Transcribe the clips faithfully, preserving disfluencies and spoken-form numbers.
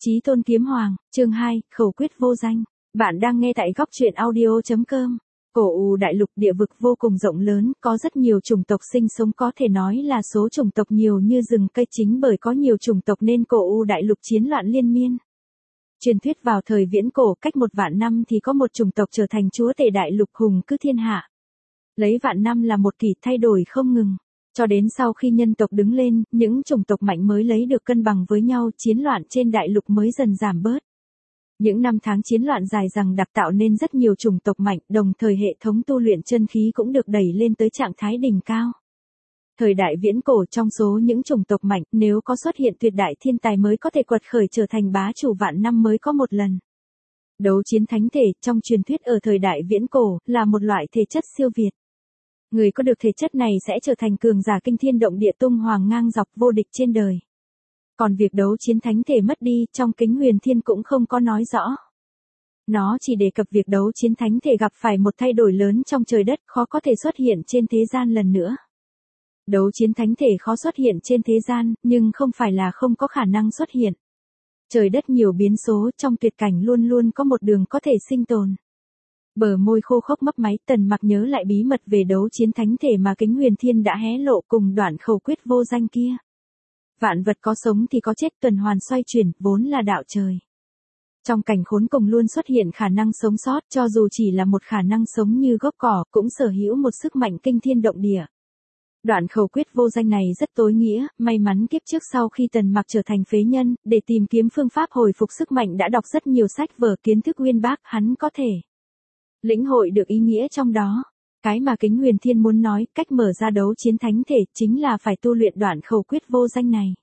Chí tôn kiếm hoàng, chương hai, khẩu quyết vô danh. Bạn đang nghe tại góc truyện audio chấm com. Cổ U đại lục địa vực vô cùng rộng lớn, có rất nhiều chủng tộc sinh sống, có thể nói là số chủng tộc nhiều như rừng cây, chính bởi có nhiều chủng tộc nên Cổ U đại lục chiến loạn liên miên. Truyền thuyết vào thời viễn cổ, cách một vạn năm thì có một chủng tộc trở thành chúa tể đại lục, hùng cứ thiên hạ. Lấy vạn năm là một kỷ, thay đổi không ngừng. Cho đến sau khi nhân tộc đứng lên, những chủng tộc mạnh mới lấy được cân bằng với nhau, chiến loạn trên đại lục mới dần giảm bớt. Những năm tháng chiến loạn dài dằng đặc tạo nên rất nhiều chủng tộc mạnh, đồng thời hệ thống tu luyện chân khí cũng được đẩy lên tới trạng thái đỉnh cao. Thời đại viễn cổ, trong số những chủng tộc mạnh, nếu có xuất hiện tuyệt đại thiên tài mới có thể quật khởi trở thành bá chủ vạn năm mới có một lần. Đấu chiến thánh thể, trong truyền thuyết ở thời đại viễn cổ, là một loại thể chất siêu việt. Người có được thể chất này sẽ trở thành cường giả kinh thiên động địa, tung hoàng ngang dọc, vô địch trên đời. Còn việc đấu chiến thánh thể mất đi, trong Kính Huyền Thiên cũng không có nói rõ. Nó chỉ đề cập việc đấu chiến thánh thể gặp phải một thay đổi lớn trong trời đất, khó có thể xuất hiện trên thế gian lần nữa. Đấu chiến thánh thể khó xuất hiện trên thế gian, nhưng không phải là không có khả năng xuất hiện. Trời đất nhiều biến số, trong tuyệt cảnh luôn luôn có một đường có thể sinh tồn. Bờ môi khô khốc mấp máy, Tần Mặc nhớ lại bí mật về đấu chiến thánh thể mà Kính Huyền Thiên đã hé lộ cùng đoạn khẩu quyết vô danh kia. Vạn vật có sống thì có chết, tuần hoàn xoay chuyển, vốn là đạo trời. Trong cảnh khốn cùng luôn xuất hiện khả năng sống sót, cho dù chỉ là một khả năng sống như gốc cỏ, cũng sở hữu một sức mạnh kinh thiên động địa. Đoạn khẩu quyết vô danh này rất tối nghĩa, may mắn kiếp trước sau khi Tần Mặc trở thành phế nhân, để tìm kiếm phương pháp hồi phục sức mạnh đã đọc rất nhiều sách vở, kiến thức uyên bác, hắn có thể lĩnh hội được ý nghĩa trong đó. Cái mà Kính Huyền Thiên muốn nói, cách mở ra đấu chiến thánh thể, chính là phải tu luyện đoạn khẩu quyết vô danh này.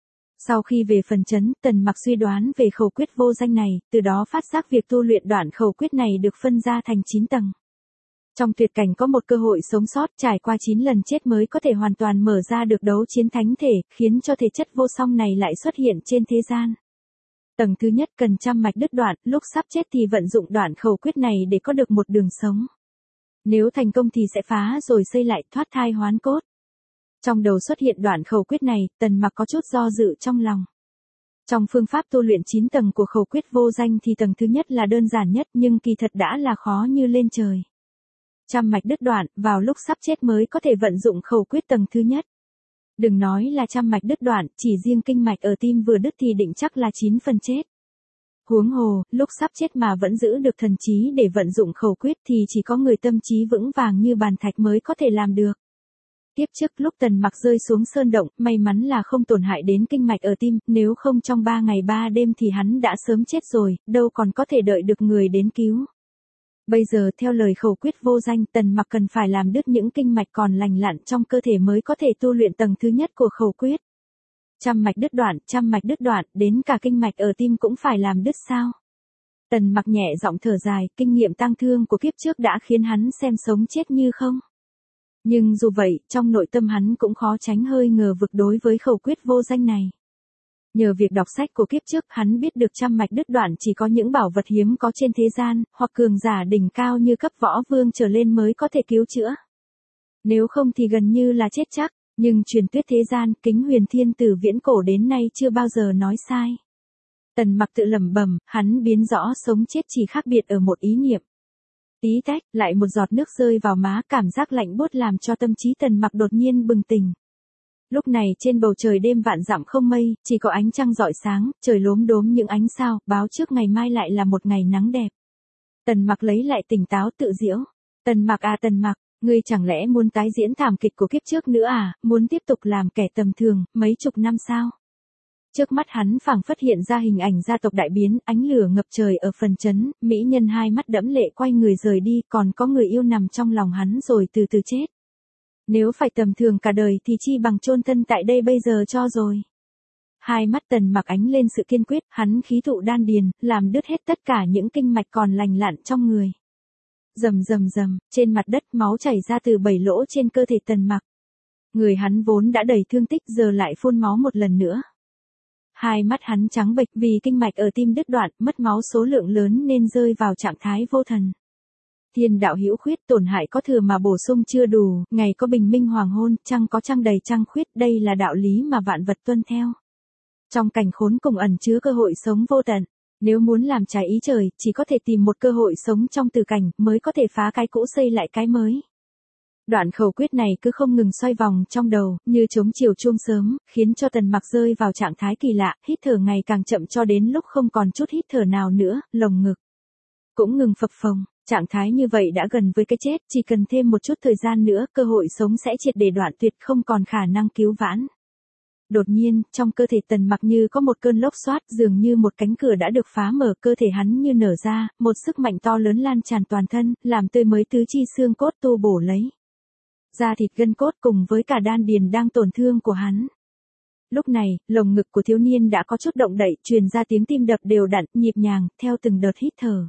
Sau khi về phần chấn, Tần Mặc suy đoán về khẩu quyết vô danh này, từ đó phát giác việc tu luyện đoạn khẩu quyết này được phân ra thành chín tầng. Trong tuyệt cảnh có một cơ hội sống sót, trải qua chín lần chết mới có thể hoàn toàn mở ra được đấu chiến thánh thể, khiến cho thể chất vô song này lại xuất hiện trên thế gian. Tầng thứ nhất cần trăm mạch đứt đoạn, lúc sắp chết thì vận dụng đoạn khẩu quyết này để có được một đường sống. Nếu thành công thì sẽ phá rồi xây lại, thoát thai hoán cốt. Trong đầu xuất hiện đoạn khẩu quyết này, Tần Mặc có chút do dự trong lòng. Trong phương pháp tu luyện chín tầng của khẩu quyết vô danh thì tầng thứ nhất là đơn giản nhất, nhưng kỳ thật đã là khó như lên trời. Trăm mạch đứt đoạn, vào lúc sắp chết mới có thể vận dụng khẩu quyết tầng thứ nhất. Đừng nói là trăm mạch đứt đoạn, chỉ riêng kinh mạch ở tim vừa đứt thì định chắc là chín phần chết. Huống hồ, lúc sắp chết mà vẫn giữ được thần trí để vận dụng khẩu quyết thì chỉ có người tâm trí vững vàng như bàn thạch mới có thể làm được. Tiếp trước lúc Tần Mặc rơi xuống sơn động, may mắn là không tổn hại đến kinh mạch ở tim, nếu không trong ba ngày ba đêm thì hắn đã sớm chết rồi, đâu còn có thể đợi được người đến cứu. Bây giờ theo lời khẩu quyết vô danh, Tần Mặc cần phải làm đứt những kinh mạch còn lành lặn trong cơ thể mới có thể tu luyện tầng thứ nhất của khẩu quyết. Trăm mạch đứt đoạn, trăm mạch đứt đoạn, đến cả kinh mạch ở tim cũng phải làm đứt sao? Tần Mặc nhẹ giọng thở dài, kinh nghiệm tang thương của kiếp trước đã khiến hắn xem sống chết như không. Nhưng dù vậy, trong nội tâm hắn cũng khó tránh hơi ngờ vực đối với khẩu quyết vô danh này. Nhờ việc đọc sách của kiếp trước, hắn biết được trăm mạch đứt đoạn chỉ có những bảo vật hiếm có trên thế gian, hoặc cường giả đỉnh cao như cấp võ vương trở lên mới có thể cứu chữa. Nếu không thì gần như là chết chắc, nhưng truyền thuyết thế gian, Kính Huyền Thiên từ viễn cổ đến nay chưa bao giờ nói sai. Tần Mặc tự lẩm bẩm, hắn biến rõ sống chết chỉ khác biệt ở một ý niệm. Tí tách, lại một giọt nước rơi vào má, cảm giác lạnh buốt làm cho tâm trí Tần Mặc đột nhiên bừng tỉnh. Lúc này trên bầu trời đêm vạn dặm không mây, chỉ có ánh trăng rọi sáng, trời lốm đốm những ánh sao, báo trước ngày mai lại là một ngày nắng đẹp. Tần Mặc lấy lại tỉnh táo tự giễu. Tần Mặc à Tần Mặc, ngươi chẳng lẽ muốn tái diễn thảm kịch của kiếp trước nữa à, muốn tiếp tục làm kẻ tầm thường, mấy chục năm sao? Trước mắt hắn phảng phất hiện ra hình ảnh gia tộc đại biến, ánh lửa ngập trời ở phần chấn, mỹ nhân hai mắt đẫm lệ quay người rời đi, còn có người yêu nằm trong lòng hắn rồi từ từ chết. Nếu phải tầm thường cả đời thì chi bằng chôn thân tại đây bây giờ cho rồi. Hai mắt Tần Mặc ánh lên sự kiên quyết, hắn khí thụ đan điền, làm đứt hết tất cả những kinh mạch còn lành lặn trong người. Rầm rầm rầm, trên mặt đất máu chảy ra từ bảy lỗ trên cơ thể Tần Mặc. Người hắn vốn đã đầy thương tích giờ lại phun máu một lần nữa. Hai mắt hắn trắng bệch vì kinh mạch ở tim đứt đoạn, mất máu số lượng lớn nên rơi vào trạng thái vô thần. Thiên đạo hữu khuyết, tổn hại có thừa mà bổ sung chưa đủ, ngày có bình minh hoàng hôn, trăng có trăng đầy trăng khuyết, đây là đạo lý mà vạn vật tuân theo. Trong cảnh khốn cùng ẩn chứa cơ hội sống vô tận. Nếu muốn làm trái ý trời, chỉ có thể tìm một cơ hội sống trong từ cảnh, mới có thể phá cái cũ xây lại cái mới. Đoạn khẩu quyết này cứ không ngừng xoay vòng trong đầu, như trống chiều chuông sớm, khiến cho Tần Mặc rơi vào trạng thái kỳ lạ, hít thở ngày càng chậm cho đến lúc không còn chút hít thở nào nữa, lồng ngực cũng ngừng phập phồng. Trạng thái như vậy đã gần với cái chết, chỉ cần thêm một chút thời gian nữa, cơ hội sống sẽ triệt để đoạn tuyệt, không còn khả năng cứu vãn. Đột nhiên, trong cơ thể Tần Mặc như có một cơn lốc xoát, dường như một cánh cửa đã được phá mở, cơ thể hắn như nở ra, một sức mạnh to lớn lan tràn toàn thân, làm tươi mới tứ chi xương cốt tu bổ lấy da thịt gân cốt cùng với cả đan điền đang tổn thương của hắn. Lúc này, lồng ngực của thiếu niên đã có chút động đậy, truyền ra tiếng tim đập đều đặn, nhịp nhàng, theo từng đợt hít thở.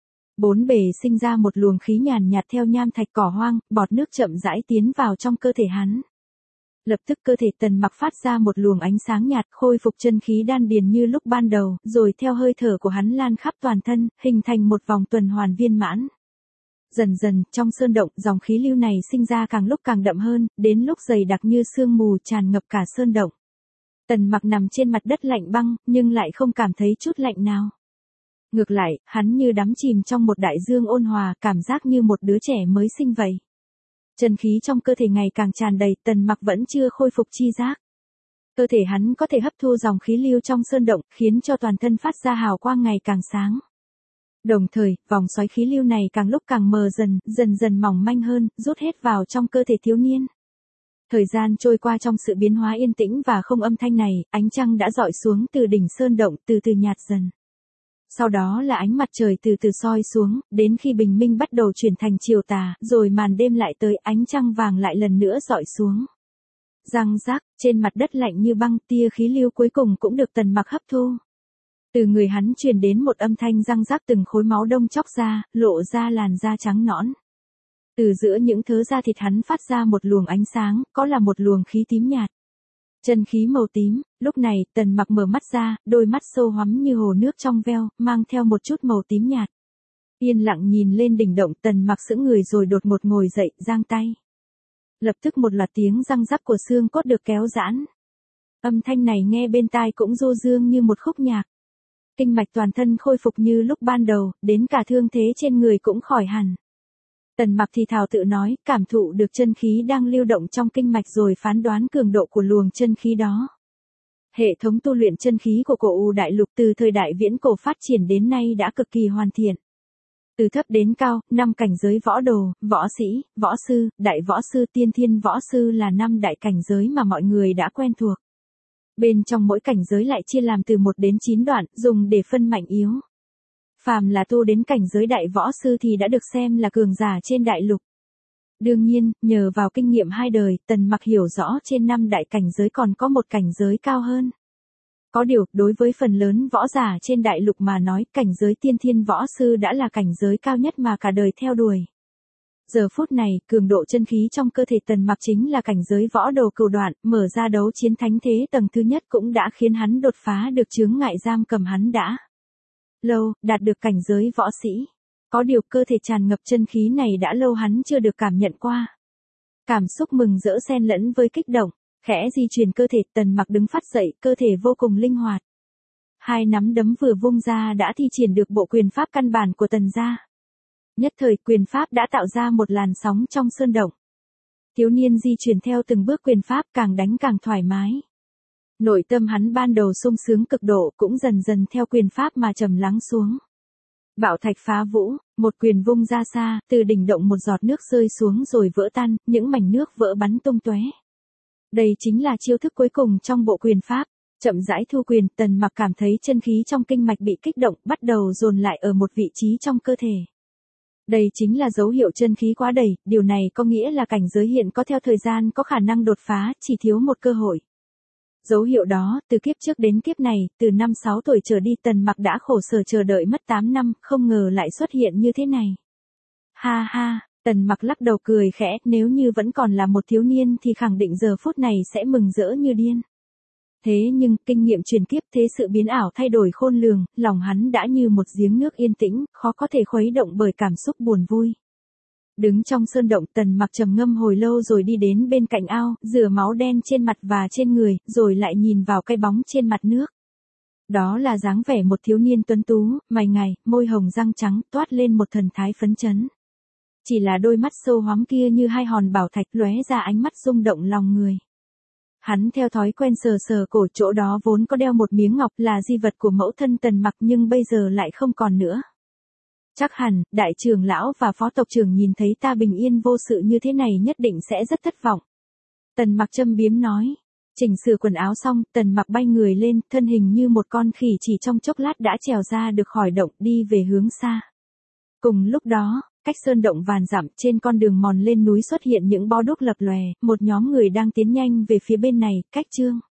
Bốn bề sinh ra một luồng khí nhàn nhạt theo nham thạch cỏ hoang, bọt nước chậm rãi tiến vào trong cơ thể hắn. Lập tức cơ thể Tần Mặc phát ra một luồng ánh sáng nhạt, khôi phục chân khí đan điền như lúc ban đầu, rồi theo hơi thở của hắn lan khắp toàn thân, hình thành một vòng tuần hoàn viên mãn. Dần dần, trong sơn động, dòng khí lưu này sinh ra càng lúc càng đậm hơn, đến lúc dày đặc như sương mù tràn ngập cả sơn động. Tần Mặc nằm trên mặt đất lạnh băng, nhưng lại không cảm thấy chút lạnh nào. Ngược lại, hắn như đắm chìm trong một đại dương ôn hòa, cảm giác như một đứa trẻ mới sinh vậy. Chân khí trong cơ thể ngày càng tràn đầy, Tần Mặc vẫn chưa khôi phục chi giác. Cơ thể hắn có thể hấp thu dòng khí lưu trong sơn động, khiến cho toàn thân phát ra hào quang ngày càng sáng. Đồng thời, vòng xoáy khí lưu này càng lúc càng mờ dần, dần dần mỏng manh hơn, rút hết vào trong cơ thể thiếu niên. Thời gian trôi qua trong sự biến hóa yên tĩnh và không âm thanh này, ánh trăng đã rọi xuống từ đỉnh sơn động, từ từ nhạt dần. Sau đó là ánh mặt trời từ từ soi xuống, đến khi bình minh bắt đầu chuyển thành chiều tà, rồi màn đêm lại tới, ánh trăng vàng lại lần nữa rọi xuống. Răng rác, trên mặt đất lạnh như băng, tia khí lưu cuối cùng cũng được Tần Mặc hấp thu. Từ người hắn truyền đến một âm thanh răng rác, từng khối máu đông chóc ra, lộ ra làn da trắng nõn. Từ giữa những thớ da thịt hắn phát ra một luồng ánh sáng, có là một luồng khí tím nhạt. Chân khí màu tím. Lúc này, Tần Mặc mở mắt ra, đôi mắt sâu hoắm như hồ nước trong veo, mang theo một chút màu tím nhạt. Yên lặng nhìn lên đỉnh động, Tần Mặc sững người rồi đột ngột ngồi dậy, giang tay. Lập tức một loạt tiếng răng rắc của xương cốt được kéo giãn. Âm thanh này nghe bên tai cũng du dương như một khúc nhạc. Kinh mạch toàn thân khôi phục như lúc ban đầu, đến cả thương thế trên người cũng khỏi hẳn. Tần Mặc thì thào tự nói, cảm thụ được chân khí đang lưu động trong kinh mạch rồi phán đoán cường độ của luồng chân khí đó. Hệ thống tu luyện chân khí của Cổ U Đại Lục từ thời đại viễn cổ phát triển đến nay đã cực kỳ hoàn thiện. Từ thấp đến cao, năm cảnh giới võ đồ, võ sĩ, võ sư, đại võ sư, tiên thiên võ sư là năm đại cảnh giới mà mọi người đã quen thuộc. Bên trong mỗi cảnh giới lại chia làm từ một đến chín đoạn, dùng để phân mạnh yếu. Phàm là tu đến cảnh giới đại võ sư thì đã được xem là cường giả trên đại lục. Đương nhiên, nhờ vào kinh nghiệm hai đời, Tần Mặc hiểu rõ trên năm đại cảnh giới còn có một cảnh giới cao hơn. Có điều, đối với phần lớn võ giả trên đại lục mà nói, cảnh giới tiên thiên võ sư đã là cảnh giới cao nhất mà cả đời theo đuổi. Giờ phút này, cường độ chân khí trong cơ thể Tần Mặc chính là cảnh giới võ đồ cửu đoạn, mở ra đấu chiến thánh thế tầng thứ nhất cũng đã khiến hắn đột phá được chướng ngại giam cầm hắn đã lâu, đạt được cảnh giới võ sĩ. Có điều cơ thể tràn ngập chân khí này đã lâu hắn chưa được cảm nhận qua. Cảm xúc mừng rỡ xen lẫn với kích động, khẽ di chuyển cơ thể, Tần Mặc đứng phát dậy, cơ thể vô cùng linh hoạt. Hai nắm đấm vừa vung ra đã thi triển được bộ quyền pháp căn bản của Tần gia. Nhất thời quyền pháp đã tạo ra một làn sóng trong sơn động. Thiếu niên di chuyển theo từng bước quyền pháp càng đánh càng thoải mái. Nội tâm hắn ban đầu sung sướng cực độ cũng dần dần theo quyền pháp mà trầm lắng xuống. Bạo thạch phá vũ, một quyền vung ra xa, từ đỉnh động một giọt nước rơi xuống rồi vỡ tan, những mảnh nước vỡ bắn tung tóe. Đây chính là chiêu thức cuối cùng trong bộ quyền pháp. Chậm rãi thu quyền, Tần Mặc cảm thấy chân khí trong kinh mạch bị kích động, bắt đầu dồn lại ở một vị trí trong cơ thể. Đây chính là dấu hiệu chân khí quá đầy, điều này có nghĩa là cảnh giới hiện có theo thời gian có khả năng đột phá, chỉ thiếu một cơ hội. Dấu hiệu đó, từ kiếp trước đến kiếp này, từ năm sáu tuổi trở đi Tần Mặc đã khổ sở chờ đợi mất tám năm, không ngờ lại xuất hiện như thế này. Ha ha, Tần Mặc lắc đầu cười khẽ, nếu như vẫn còn là một thiếu niên thì khẳng định giờ phút này sẽ mừng rỡ như điên. Thế nhưng, kinh nghiệm truyền kiếp, thế sự biến ảo thay đổi khôn lường, lòng hắn đã như một giếng nước yên tĩnh, khó có thể khuấy động bởi cảm xúc buồn vui. Đứng trong sơn động, Tần Mặc trầm ngâm hồi lâu rồi đi đến bên cạnh ao, rửa máu đen trên mặt và trên người, rồi lại nhìn vào cái bóng trên mặt nước. Đó là dáng vẻ một thiếu niên tuấn tú, mày ngài, môi hồng răng trắng, toát lên một thần thái phấn chấn. Chỉ là đôi mắt sâu hoắm kia như hai hòn bảo thạch lóe ra ánh mắt rung động lòng người. Hắn theo thói quen sờ sờ cổ, chỗ đó vốn có đeo một miếng ngọc là di vật của mẫu thân Tần Mặc nhưng bây giờ lại không còn nữa. Chắc hẳn, đại trưởng lão và phó tộc trưởng nhìn thấy ta bình yên vô sự như thế này nhất định sẽ rất thất vọng. Tần Mặc châm biếm nói. Chỉnh sửa quần áo xong, Tần Mặc bay người lên, thân hình như một con khỉ chỉ trong chốc lát đã trèo ra được khỏi động, đi về hướng xa. Cùng lúc đó, cách sơn động vàn dặm, trên con đường mòn lên núi xuất hiện những bó đuốc lập lòe, một nhóm người đang tiến nhanh về phía bên này. Cách chương